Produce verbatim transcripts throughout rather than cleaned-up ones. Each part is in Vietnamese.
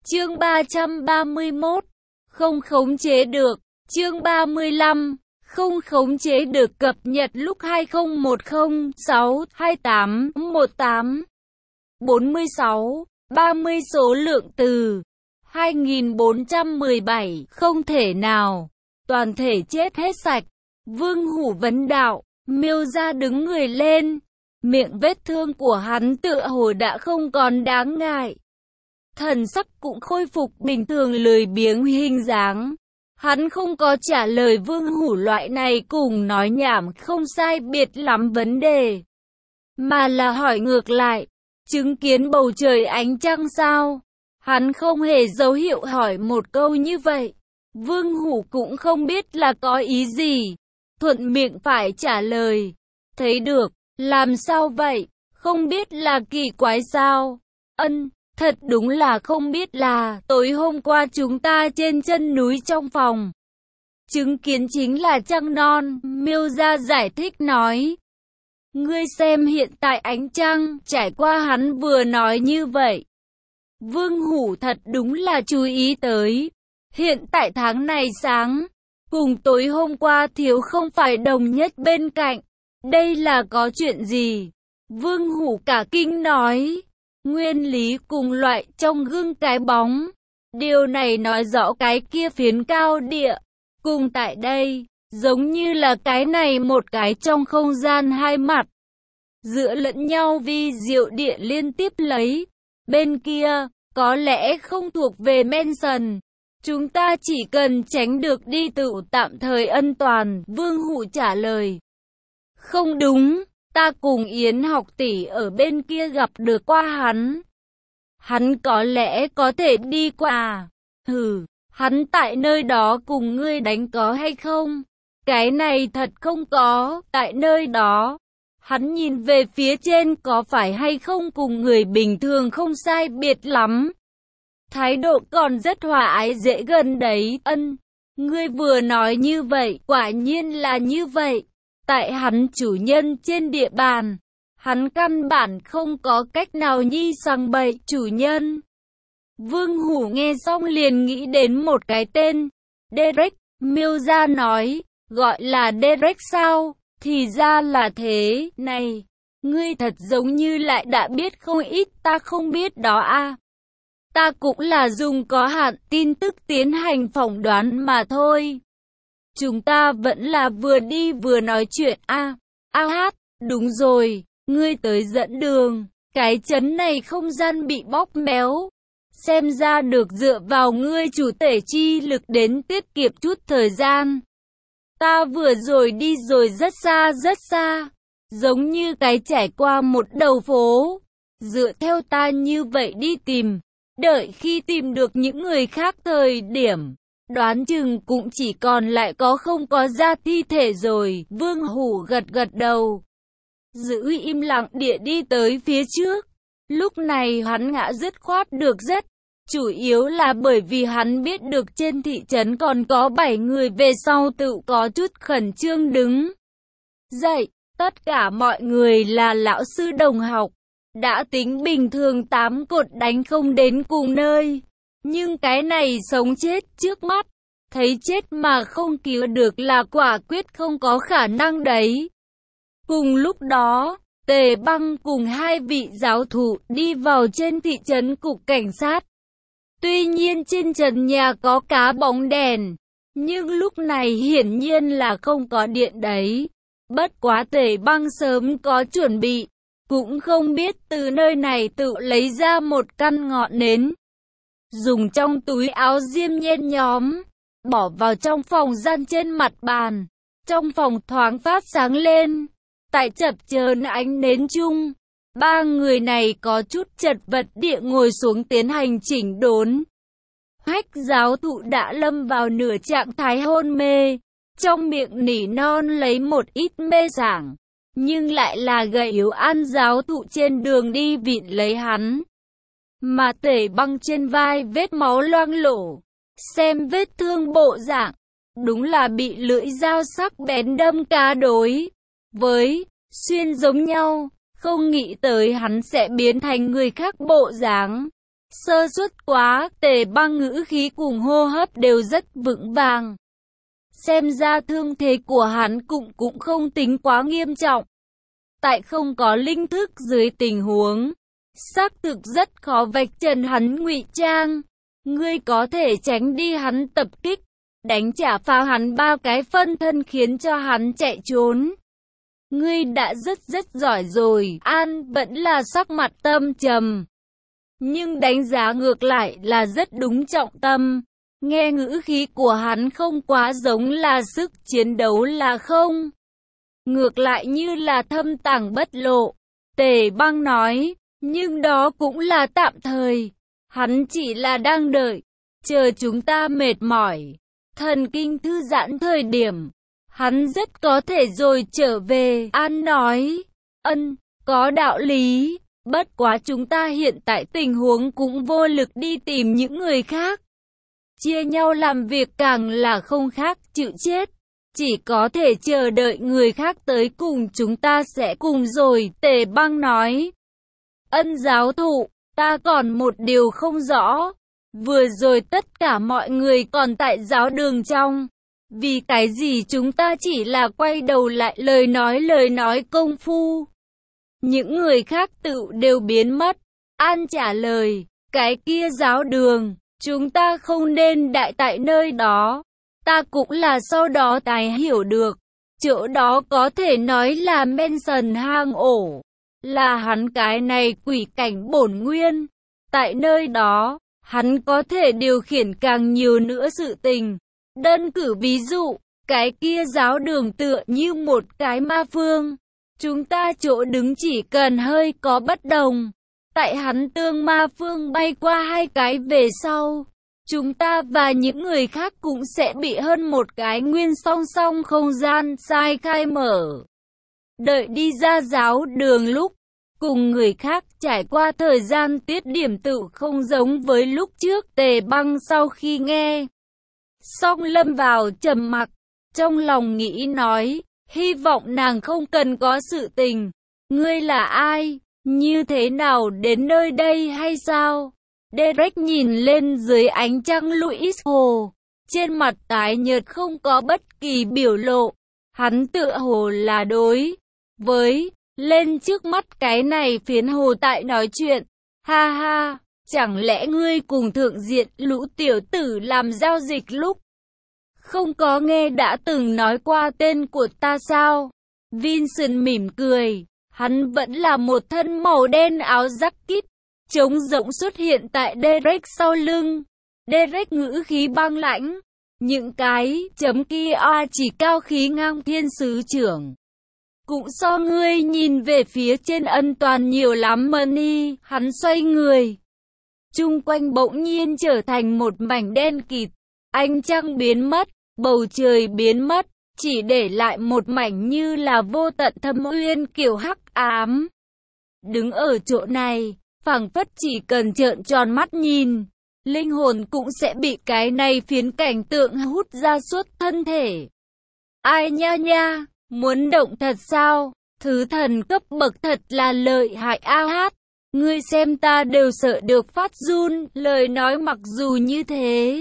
Chương ba trăm ba mươi mốt. Không khống chế được. Chương ba mươi lăm. Không khống chế được, cập nhật lúc hai không một không sáu hai tám một tám. bốn mươi sáu. ba mươi số lượng từ. hai nghìn bốn trăm mười bảy. Không thể nào. Toàn thể chết hết sạch. Vương Hủ vấn đạo. Miêu Gia đứng người lên. Miệng vết thương của hắn tựa hồ đã không còn đáng ngại. Thần sắc cũng khôi phục bình thường, lười biếng hình dáng. Hắn không có trả lời Vương Hủ loại này cùng nói nhảm không sai biệt lắm vấn đề, mà là hỏi ngược lại, chứng kiến bầu trời ánh trăng sao? Hắn không hề dấu hiệu hỏi một câu như vậy. Vương Hủ cũng không biết là có ý gì, thuận miệng phải trả lời, thấy được. Làm sao vậy? Không biết là kỳ quái sao? Ân, thật đúng là không biết là tối hôm qua chúng ta trên chân núi trong phòng chứng kiến chính là trăng non. Miêu Gia giải thích nói. Ngươi xem hiện tại ánh trăng trải qua. Hắn vừa nói như vậy, Vương Hủ thật đúng là chú ý tới. Hiện tại tháng này sáng cùng tối hôm qua thiếu không phải đồng nhất bên cạnh. Đây là có chuyện gì? Vương Hủ cả kinh nói. Nguyên lý cùng loại trong gương cái bóng. Điều này nói rõ cái kia phiến cao địa cùng tại đây giống như là cái này một cái trong không gian hai mặt, giữa lẫn nhau vi diệu địa liên tiếp lấy. Bên kia có lẽ không thuộc về Mansion. Chúng ta chỉ cần tránh được đi tự tạm thời ân toàn. Vương Hủ trả lời. Không đúng, ta cùng Yến học tỷ ở bên kia gặp được qua hắn. Hắn có lẽ có thể đi qua. Hừ, hắn tại nơi đó cùng ngươi đánh có hay không? Cái này thật không có, tại nơi đó. Hắn nhìn về phía trên có phải hay không cùng người bình thường không sai biệt lắm. Thái độ còn rất hòa ái dễ gần đấy. Ân, ngươi vừa nói như vậy, quả nhiên là như vậy. Tại hắn chủ nhân trên địa bàn, hắn căn bản không có cách nào nhi sang bậy chủ nhân. Vương Hủ nghe xong liền nghĩ đến một cái tên, Derek. Miêu Gia nói, gọi là Derek sao? Thì ra là thế. Này, ngươi thật giống như lại đã biết không ít ta không biết đó a. Ta cũng là dùng có hạn tin tức tiến hành phỏng đoán mà thôi. Chúng ta vẫn là vừa đi vừa nói chuyện a. A hát, đúng rồi, ngươi tới dẫn đường. Cái chấn này không gian bị bóp méo. Xem ra được dựa vào ngươi chủ tể chi lực đến tiết kiệm chút thời gian. Ta vừa rồi đi rồi rất xa rất xa, giống như cái trải qua một đầu phố. Dựa theo ta như vậy đi tìm, đợi khi tìm được những người khác thời điểm, đoán chừng cũng chỉ còn lại có không có ra thi thể rồi. Vương Hủ gật gật đầu, giữ im lặng địa đi tới phía trước. Lúc này hắn ngã dứt khoát được rất, chủ yếu là bởi vì hắn biết được trên thị trấn còn có bảy người về sau tự có chút khẩn trương đứng dậy. Tất cả mọi người là lão sư đồng học, đã tính bình thường tám cột đánh không đến cùng nơi. Nhưng cái này sống chết trước mắt, thấy chết mà không cứu được là quả quyết không có khả năng đấy. Cùng lúc đó, Tề Băng cùng hai vị giáo thụ đi vào trên thị trấn cục cảnh sát. Tuy nhiên trên trần nhà có cá bóng đèn, nhưng lúc này hiển nhiên là không có điện đấy. Bất quá Tề Băng sớm có chuẩn bị, cũng không biết từ nơi này tự lấy ra một căn ngọn nến, dùng trong túi áo diêm nhen nhóm, bỏ vào trong phòng gian trên mặt bàn. Trong phòng thoáng phát sáng lên, tại chập chờn ánh nến chung, ba người này có chút chật vật địa ngồi xuống tiến hành chỉnh đốn. Hách giáo thụ đã lâm vào nửa trạng thái hôn mê, trong miệng nỉ non lấy một ít mê sảng, nhưng lại là gầy yếu An giáo thụ trên đường đi vịn lấy hắn. Mà Tề Băng trên vai vết máu loang lổ, xem vết thương bộ dạng, đúng là bị lưỡi dao sắc bén đâm cá đối với xuyên giống nhau. Không nghĩ tới hắn sẽ biến thành người khác bộ dáng. Sơ suất quá, Tề Băng ngữ khí cùng hô hấp đều rất vững vàng. Xem ra thương thế của hắn cũng cũng không tính quá nghiêm trọng. Tại không có linh thức dưới tình huống, xác thực rất khó vạch trần hắn ngụy trang. Ngươi có thể tránh đi hắn tập kích, đánh trả phá hắn ba cái phân thân khiến cho hắn chạy trốn. Ngươi đã rất rất giỏi rồi. An vẫn là sắc mặt tâm trầm, nhưng đánh giá ngược lại là rất đúng trọng tâm. Nghe ngữ khí của hắn không quá giống là sức chiến đấu là không, ngược lại như là thâm tàng bất lộ. Tề Băng nói, nhưng đó cũng là tạm thời. Hắn chỉ là đang đợi, chờ chúng ta mệt mỏi, thần kinh thư giãn thời điểm, hắn rất có thể rồi trở về. An nói, ân, có đạo lý, bất quá chúng ta hiện tại tình huống cũng vô lực đi tìm những người khác. Chia nhau làm việc càng là không khác chịu chết, chỉ có thể chờ đợi người khác tới cùng chúng ta sẽ cùng rồi. Tề Băng nói, Ân giáo thụ, ta còn một điều không rõ. Vừa rồi tất cả mọi người còn tại giáo đường trong. Vì cái gì chúng ta chỉ là quay đầu lại lời nói lời nói công phu, những người khác tự đều biến mất. An trả lời, cái kia giáo đường, chúng ta không nên đại tại nơi đó. Ta cũng là sau đó tài hiểu được, chỗ đó có thể nói là Mansion hang ổ, là hắn cái này quỷ cảnh bổn nguyên. Tại nơi đó, hắn có thể điều khiển càng nhiều nữa sự tình. Đơn cử ví dụ, cái kia giáo đường tựa như một cái ma phương. Chúng ta chỗ đứng chỉ cần hơi có bất đồng. Tại hắn tương ma phương bay qua hai cái về sau, chúng ta và những người khác cũng sẽ bị hơn một cái nguyên song song không gian sai khai mở. Đợi đi ra giáo đường lúc, cùng người khác trải qua thời gian tiết điểm tự không giống với lúc trước. Tề Băng sau khi nghe xong lâm vào trầm mặc, trong lòng nghĩ nói, hy vọng nàng không cần có sự tình. Ngươi là ai? Như thế nào đến nơi đây hay sao? Derek nhìn lên dưới ánh trăng Louis Hồ, trên mặt tái nhợt không có bất kỳ biểu lộ. Hắn tựa hồ là đối với lên trước mắt cái này phiến hồ tại nói chuyện. Ha ha, chẳng lẽ ngươi cùng thượng diện lũ tiểu tử làm giao dịch lúc không có nghe đã từng nói qua tên của ta sao? Vincent mỉm cười, hắn vẫn là một thân màu đen áo jacket, trống rỗng xuất hiện tại Derek sau lưng. Derek ngữ khí băng lãnh, những cái chấm kia a chỉ cao khí ngang thiên sứ trưởng. Cũng so ngươi nhìn về phía trên ân toàn nhiều lắm Money. Hắn xoay người, chung quanh bỗng nhiên trở thành một mảnh đen kịt. Ánh trăng biến mất, bầu trời biến mất, chỉ để lại một mảnh như là vô tận thâm uyên kiểu hắc ám. Đứng ở chỗ này, phảng phất chỉ cần trợn tròn mắt nhìn, linh hồn cũng sẽ bị cái này phiến cảnh tượng hút ra suốt thân thể. Ai nha nha, muốn động thật sao? Thứ thần cấp bậc thật là lợi hại a hát. Ngươi xem ta đều sợ được phát run. Lời nói mặc dù như thế,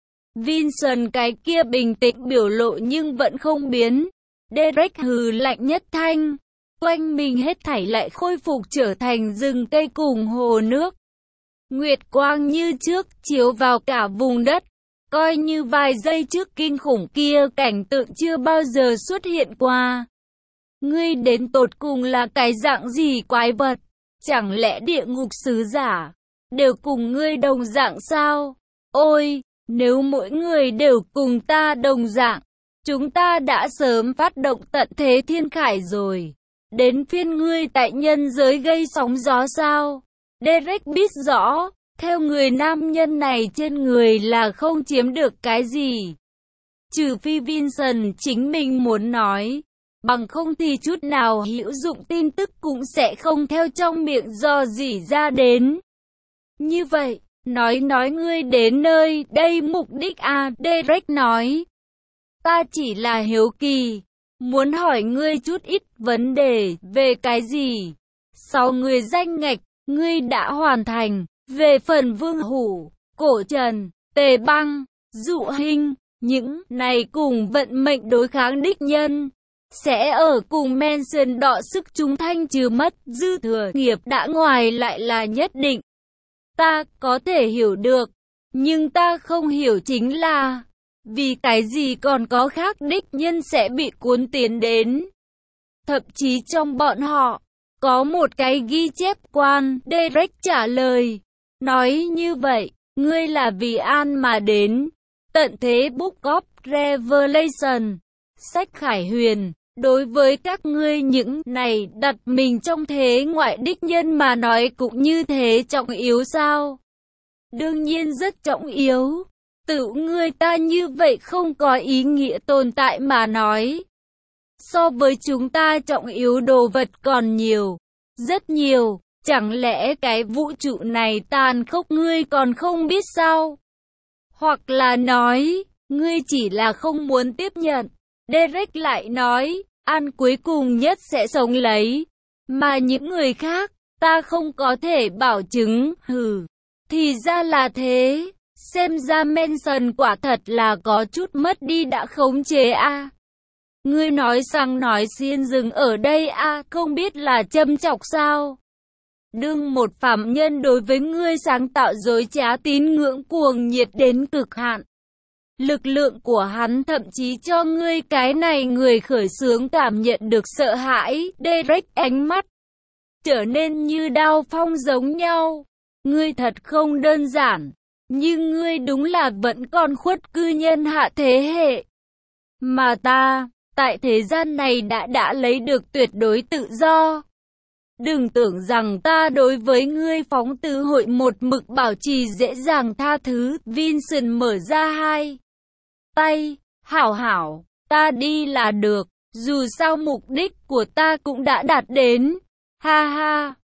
Vincent cái kia bình tĩnh biểu lộ nhưng vẫn không biến. Derek hừ lạnh nhất thanh, quanh mình hết thảy lại khôi phục trở thành rừng cây cùng hồ nước. Nguyệt quang như trước chiếu vào cả vùng đất, coi như vài giây trước kinh khủng kia cảnh tượng chưa bao giờ xuất hiện qua. Ngươi đến tột cùng là cái dạng gì quái vật? Chẳng lẽ địa ngục sứ giả đều cùng ngươi đồng dạng sao? Ôi, nếu mỗi người đều cùng ta đồng dạng, chúng ta đã sớm phát động tận thế thiên khải rồi. Đến phiên ngươi tại nhân giới gây sóng gió sao? Derek biết rõ, theo người nam nhân này trên người là không chiếm được cái gì. Trừ phi Vincent chính mình muốn nói, bằng không thì chút nào hữu dụng tin tức cũng sẽ không theo trong miệng do dỉ ra đến. Như vậy, nói nói ngươi đến nơi đây mục đích à? Derek nói, ta chỉ là hiếu kỳ, muốn hỏi ngươi chút ít vấn đề về cái gì. Sau người danh ngạch, ngươi đã hoàn thành, Về phần Vương Hủ, Cổ Trần, Tề Băng, Dụ Hinh, những này cùng vận mệnh đối kháng đích nhân, sẽ ở cùng Mansion đọ sức chúng thanh trừ mất dư thừa nghiệp đã ngoài lại là nhất định. Ta có thể hiểu được, nhưng ta không hiểu chính là vì cái gì còn có khác đích nhân sẽ bị cuốn tiến đến. Thậm chí trong bọn họ, có một cái ghi chép quan, Derek trả lời, nói như vậy, ngươi là vì An mà đến. Tận thế Book of Revelation, sách Khải Huyền, đối với các ngươi những này đặt mình trong thế ngoại đích nhân mà nói cũng như thế trọng yếu sao? Đương nhiên rất trọng yếu. Tự ngươi ta như vậy không có ý nghĩa tồn tại mà nói. So với chúng ta trọng yếu đồ vật còn nhiều, rất nhiều. Chẳng lẽ cái vũ trụ này tàn khốc ngươi còn không biết sao? Hoặc là nói, ngươi chỉ là không muốn tiếp nhận. Derek lại nói, An cuối cùng nhất sẽ sống lấy. Mà những người khác, ta không có thể bảo chứng, hừ. Thì ra là thế. Xem ra Manson quả thật là có chút mất đi đã khống chế a. À. Ngươi nói rằng nói xiên dừng ở đây a, à, không biết là châm chọc sao? Đương một phạm nhân đối với ngươi sáng tạo dối trá tín ngưỡng cuồng nhiệt đến cực hạn. Lực lượng của hắn thậm chí cho ngươi cái này người khởi xướng cảm nhận được sợ hãi. Derek ánh mắt trở nên như đao phong giống nhau. Ngươi thật không đơn giản. Nhưng ngươi đúng là vẫn còn khuất cư nhân hạ thế hệ. Mà ta, tại thế gian này đã đã lấy được tuyệt đối tự do. Đừng tưởng rằng ta đối với ngươi phóng tứ hội một mực bảo trì dễ dàng tha thứ. Vincent mở ra hai tay, hảo hảo, ta đi là được, dù sao mục đích của ta cũng đã đạt đến. Ha ha.